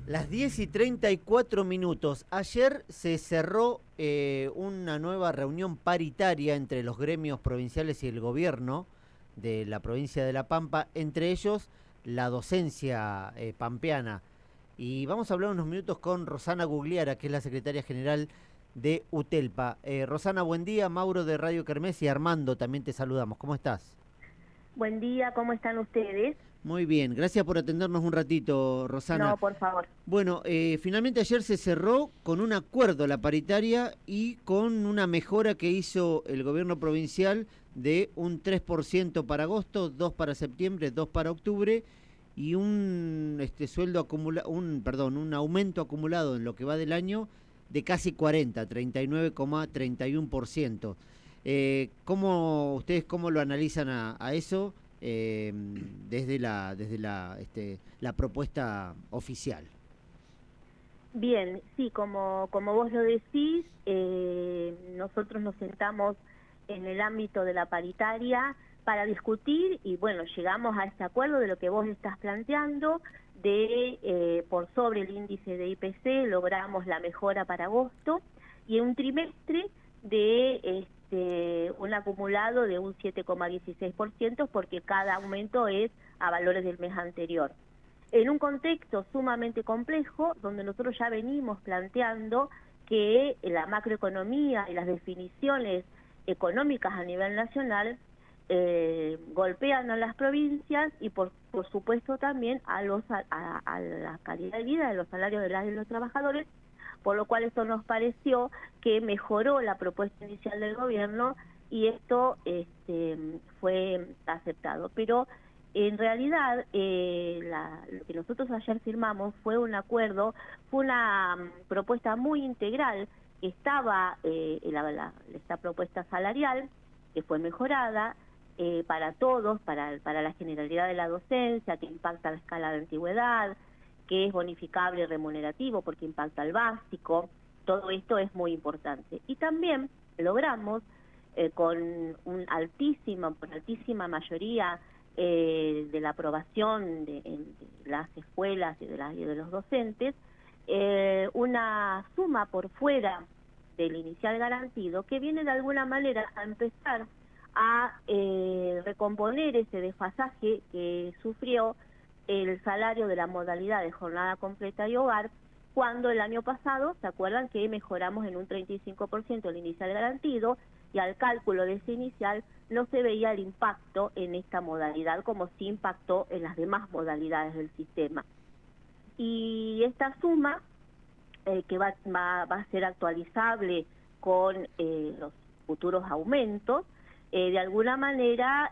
Las 10:34. Ayer se cerró una nueva reunión paritaria entre los gremios provinciales y el gobierno de la provincia de La Pampa, entre ellos la docencia pampeana. Y vamos a hablar unos minutos con Rosana Gugliara, que es la secretaria general de UTELPA. Rosana, buen día. Mauro de Radio Kermés y Armando también te saludamos. ¿Cómo estás? Buen día, ¿cómo están ustedes? Muy bien, gracias por atendernos un ratito, Rosana. No, por favor. Bueno, finalmente ayer se cerró con un acuerdo la paritaria y con una mejora que hizo el gobierno provincial de un 3% para agosto, 2 para septiembre, 2 para octubre y un un aumento acumulado en lo que va del año de casi 39,31%. ¿Ustedes cómo lo analizan a eso? Desde la propuesta oficial. Bien, sí, como vos lo decís, nosotros nos sentamos en el ámbito de la paritaria para discutir y bueno, llegamos a este acuerdo de lo que vos estás planteando, por sobre el índice de IPC logramos la mejora para agosto y en un trimestre de un acumulado de un 7,16% porque cada aumento es a valores del mes anterior. En un contexto sumamente complejo, donde nosotros ya venimos planteando que la macroeconomía y las definiciones económicas a nivel nacional golpean a las provincias y por supuesto también a la calidad de vida de los salarios de las y los trabajadores, por lo cual esto nos pareció que mejoró la propuesta inicial del gobierno y esto fue aceptado. Pero en realidad lo que nosotros ayer firmamos fue un acuerdo, fue una propuesta muy integral que estaba esta propuesta salarial que fue mejorada para todos, para la generalidad de la docencia, que impacta la escala de antigüedad, que es bonificable y remunerativo porque impacta al básico. Todo esto es muy importante. Y también logramos con por altísima mayoría de la aprobación de las escuelas y de los docentes, una suma por fuera del inicial garantido que viene de alguna manera a empezar a recomponer ese desfasaje que sufrió el salario de la modalidad de jornada completa y hogar, cuando el año pasado, ¿se acuerdan que mejoramos en un 35% el inicial garantido y al cálculo de ese inicial no se veía el impacto en esta modalidad como sí impactó en las demás modalidades del sistema? Y esta suma, que va a ser actualizable con los futuros aumentos, de alguna manera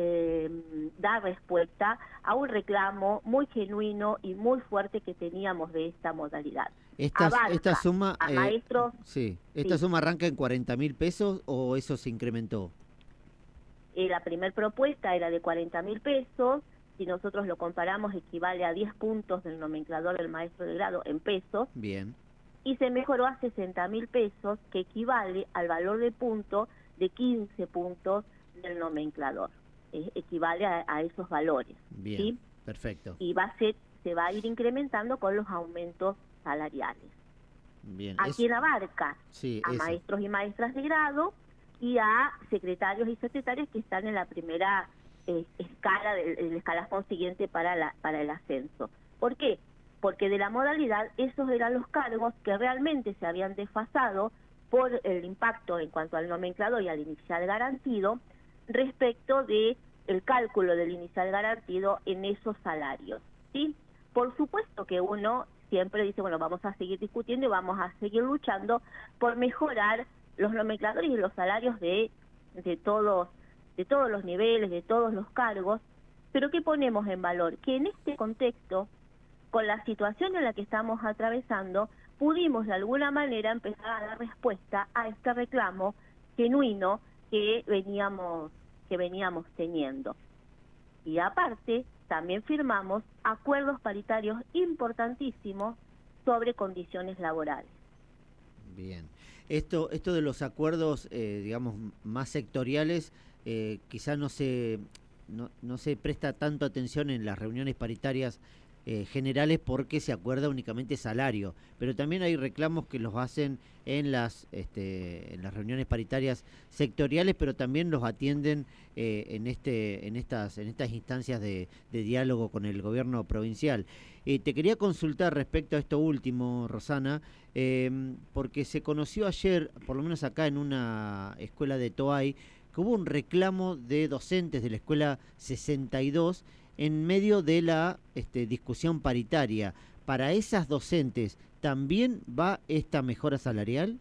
da respuesta a un reclamo muy genuino y muy fuerte que teníamos de esta modalidad. Esta suma, a maestros. ¿Esta suma arranca en 40.000 pesos o eso se incrementó? La primera propuesta era de 40.000 pesos, si nosotros lo comparamos equivale a 10 puntos del nomenclador del maestro de grado en pesos. Bien. Y se mejoró a 60.000 pesos, que equivale al valor de punto de 15 puntos del nomenclador. Equivale a esos valores. Bien, ¿sí? Perfecto. Y se va a ir incrementando con los aumentos salariales. Bien. ¿A quién abarca? Sí, a maestros y maestras de grado y a secretarios y secretarias que están en la primera escala, el escalafón siguiente para el ascenso. ¿Por qué? Porque de la modalidad esos eran los cargos que realmente se habían desfasado por el impacto en cuanto al nomenclador y al inicial garantido respecto de el cálculo del inicial garantido en esos salarios, ¿sí? Por supuesto que uno siempre dice, bueno, vamos a seguir discutiendo y vamos a seguir luchando por mejorar los nomencladores y los salarios de todos los niveles, de todos los cargos, pero ¿qué ponemos en valor? Que en este contexto, con la situación en la que estamos atravesando, pudimos de alguna manera empezar a dar respuesta a este reclamo genuino que veníamos teniendo. Y aparte, también firmamos acuerdos paritarios importantísimos sobre condiciones laborales. Bien. Esto de los acuerdos, digamos, más sectoriales, quizás no se presta tanto atención en las reuniones paritarias generales porque se acuerda únicamente salario, pero también hay reclamos que los hacen en las reuniones paritarias sectoriales, pero también los atienden en estas instancias de diálogo con el gobierno provincial. Te quería consultar respecto a esto último, Rosana, porque se conoció ayer, por lo menos acá en una escuela de Toay, que hubo un reclamo de docentes de la escuela 62 en medio de la discusión paritaria. ¿Para esas docentes también va esta mejora salarial?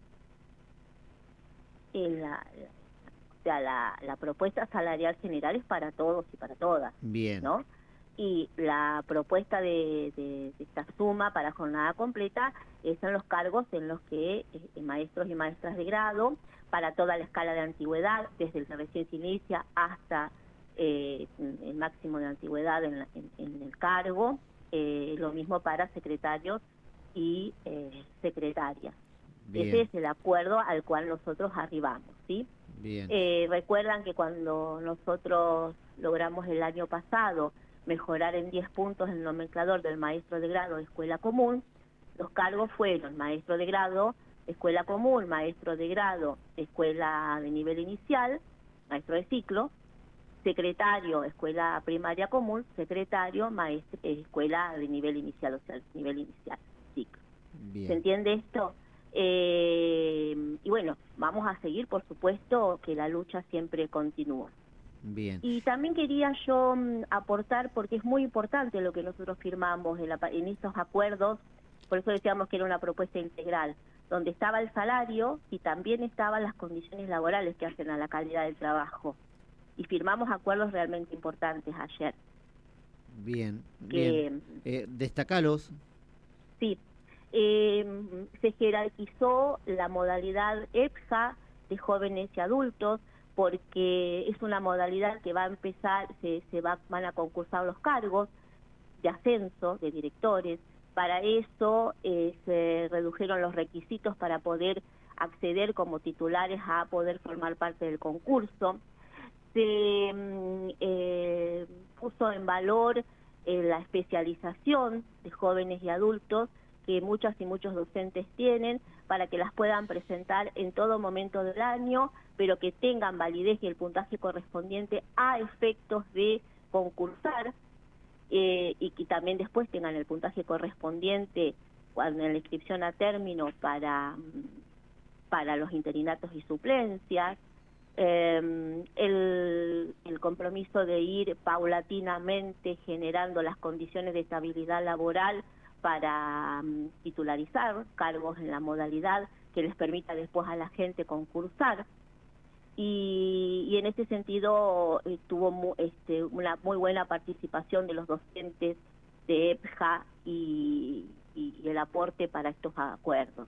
La propuesta salarial general es para todos y para todas. Bien. ¿No? Y la propuesta de esta suma para jornada completa son los cargos en los que maestros y maestras de grado, para toda la escala de antigüedad, desde el que recién se inicia hasta el máximo de antigüedad en el cargo, lo mismo para secretarios y secretarias. Bien. Ese es el acuerdo al cual nosotros arribamos, ¿sí? Bien. Recuerdan que cuando nosotros logramos el año pasado mejorar en 10 puntos el nomenclador del maestro de grado de escuela común, los cargos fueron maestro de grado, escuela común, maestro de grado, escuela de nivel inicial, maestro de ciclo, secretario, escuela primaria común, secretario, escuela de nivel inicial, o sea, nivel inicial, ciclo. Bien. ¿Se entiende esto? Y bueno, vamos a seguir, por supuesto, que la lucha siempre continúa. Bien. Y también quería yo aportar, porque es muy importante lo que nosotros firmamos en estos acuerdos, por eso decíamos que era una propuesta integral, donde estaba el salario y también estaban las condiciones laborales que hacen a la calidad del trabajo. Y firmamos acuerdos realmente importantes ayer. Bien, bien. Destacalos. Sí. Se jerarquizó la modalidad EPJA de jóvenes y adultos, porque es una modalidad que va a empezar, van a concursar los cargos de ascenso de directores. Para eso se redujeron los requisitos para poder acceder como titulares a poder formar parte del concurso. Se puso en valor la especialización de jóvenes y adultos que muchas y muchos docentes tienen para que las puedan presentar en todo momento del año, pero que tengan validez y el puntaje correspondiente a efectos de concursar, y que también después tengan el puntaje correspondiente cuando en la inscripción a término para los interinatos y suplencias. El compromiso de ir paulatinamente generando las condiciones de estabilidad laboral para titularizar cargos en la modalidad que les permita después a la gente concursar. Y en este sentido tuvo una muy buena participación de los docentes de EPJA y el aporte para estos acuerdos.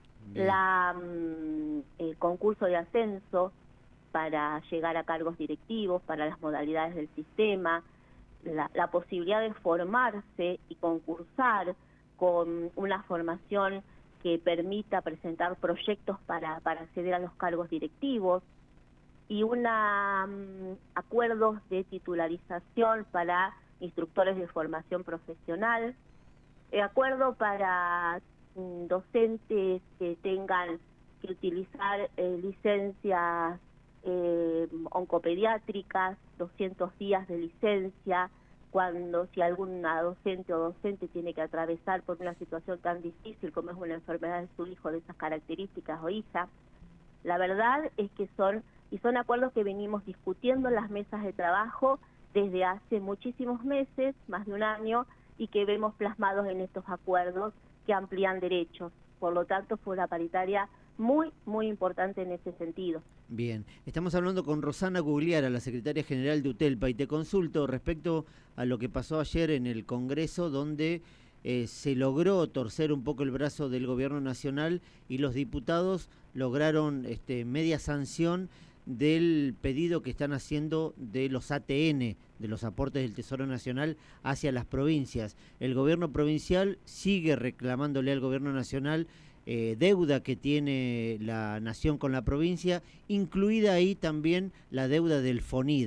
El concurso de ascenso para llegar a cargos directivos, para las modalidades del sistema, la posibilidad de formarse y concursar con una formación que permita presentar proyectos para acceder a los cargos directivos, y acuerdos de titularización para instructores de formación profesional, acuerdo para docentes que tengan que utilizar licencias oncopediátricas, 200 días de licencia, si alguna docente o docente tiene que atravesar por una situación tan difícil como es una enfermedad de su hijo de esas características o hija. La verdad es que son acuerdos que venimos discutiendo en las mesas de trabajo desde hace muchísimos meses, más de un año, y que vemos plasmados en estos acuerdos que amplían derechos. Por lo tanto, fue una paritaria muy, muy importante en ese sentido. Bien, estamos hablando con Rosana Gugliara, la secretaria general de UTELPA, y te consulto respecto a lo que pasó ayer en el Congreso, donde se logró torcer un poco el brazo del gobierno nacional y los diputados lograron media sanción del pedido que están haciendo de los ATN, de los aportes del Tesoro Nacional hacia las provincias. El gobierno provincial sigue reclamándole al gobierno nacional deuda que tiene la nación con la provincia, incluida ahí también la deuda del FONID.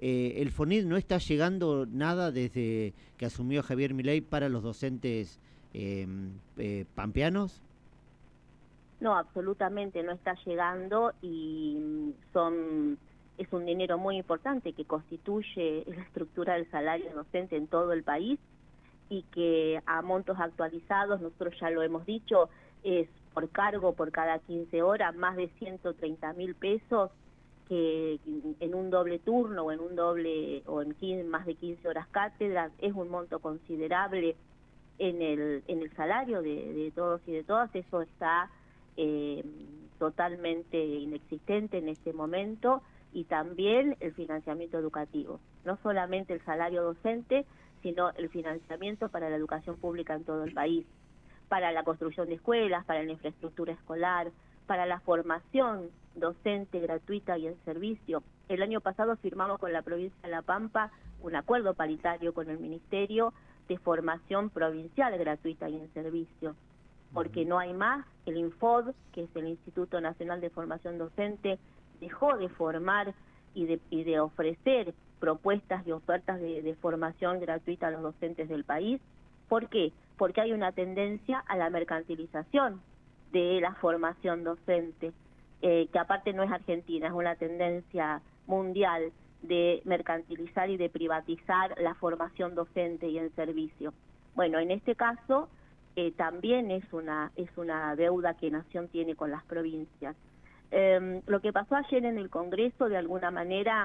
¿el FONID no está llegando nada desde que asumió Javier Milei para los docentes pampeanos? No, absolutamente no está llegando y es un dinero muy importante que constituye la estructura del salario docente en todo el país y que a montos actualizados, nosotros ya lo hemos dicho, es por cargo por cada 15 horas, más de 130.000 pesos, que en un doble turno o en un doble o en más de 15 horas cátedras es un monto considerable en el salario de todos y de todas. Eso está totalmente inexistente en este momento, y también el financiamiento educativo, no solamente el salario docente, sino el financiamiento para la educación pública en todo el país, para la construcción de escuelas, para la infraestructura escolar, para la formación docente gratuita y en servicio. El año pasado firmamos con la provincia de La Pampa un acuerdo paritario con el Ministerio de Formación Provincial gratuita y en servicio, porque no hay más. El INFOD, que es el Instituto Nacional de Formación Docente, dejó de formar y de ofrecer propuestas y ofertas de formación gratuita a los docentes del país. ¿Por qué? Porque hay una tendencia a la mercantilización de la formación docente, que aparte no es argentina, es una tendencia mundial de mercantilizar y de privatizar la formación docente y en servicio. Bueno, en este caso también es una deuda que Nación tiene con las provincias. Lo que pasó ayer en el Congreso, de alguna manera,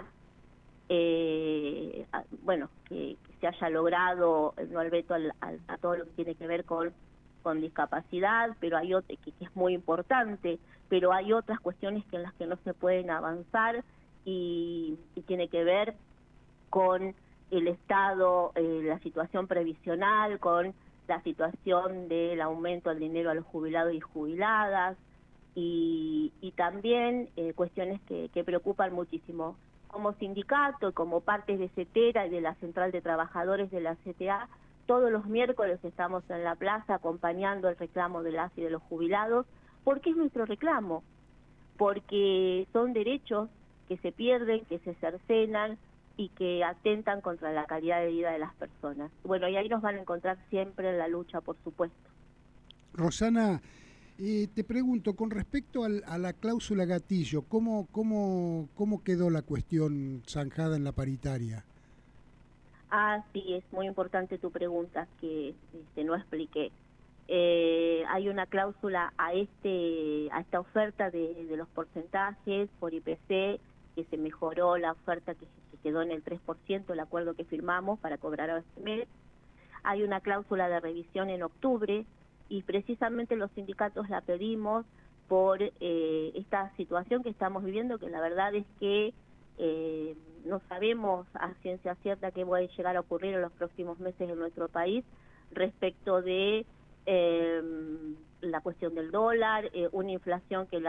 bueno, que se haya logrado no al veto a todo lo que tiene que ver con discapacidad, pero hay otro que es muy importante, pero hay otras cuestiones en las que no se pueden avanzar y tiene que ver con el Estado, la situación previsional, con la situación del aumento del dinero a los jubilados y jubiladas, y también cuestiones que preocupan muchísimo. Como sindicato, como parte de CETERA y de la Central de Trabajadores de la CTA, todos los miércoles estamos en la plaza acompañando el reclamo de las y de los jubilados, porque es nuestro reclamo, porque son derechos que se pierden, que se cercenan y que atentan contra la calidad de vida de las personas. Bueno, y ahí nos van a encontrar siempre en la lucha, por supuesto. Rosana, te pregunto, con respecto a la cláusula gatillo, ¿cómo quedó la cuestión zanjada en la paritaria? Sí, es muy importante tu pregunta, que no expliqué. Hay una cláusula a esta oferta de los porcentajes por IPC, que se mejoró la oferta que quedó en el 3%, el acuerdo que firmamos para cobrar a este mes. Hay una cláusula de revisión en octubre, y precisamente los sindicatos la pedimos por esta situación que estamos viviendo, que la verdad es que no sabemos a ciencia cierta qué va a llegar a ocurrir en los próximos meses en nuestro país respecto de la cuestión del dólar, una inflación que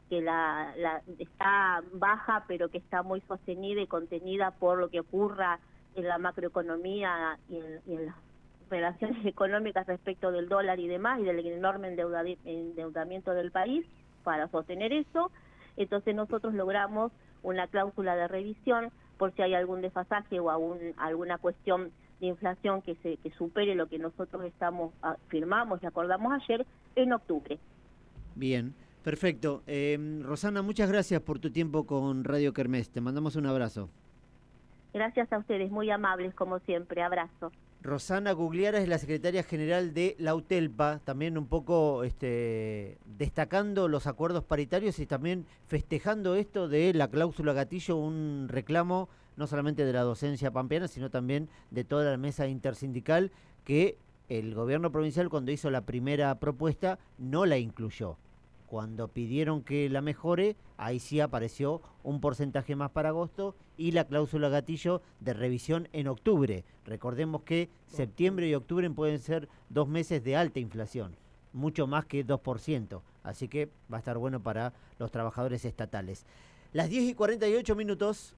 está baja, pero que está muy sostenida y contenida por lo que ocurra en la macroeconomía y en las relaciones económicas respecto del dólar y demás, y del enorme endeudamiento del país para sostener eso. Entonces nosotros logramos una cláusula de revisión por si hay algún desfasaje o alguna cuestión de inflación que supere lo que nosotros firmamos y acordamos ayer, en octubre. Bien, perfecto. Rosana, muchas gracias por tu tiempo con Radio Kermés. Te mandamos un abrazo. Gracias a ustedes, muy amables como siempre. Abrazo. Rosana Gugliara es la secretaria general de la UTELPA, también un poco destacando los acuerdos paritarios y también festejando esto de la cláusula gatillo, un reclamo no solamente de la docencia pampeana, sino también de toda la mesa intersindical, que el gobierno provincial, cuando hizo la primera propuesta, no la incluyó. Cuando pidieron que la mejore, ahí sí apareció un porcentaje más para agosto y la cláusula gatillo de revisión en octubre. Recordemos que septiembre y octubre pueden ser 2 meses de alta inflación, mucho más que 2%. Así que va a estar bueno para los trabajadores estatales. Las 10:48 minutos.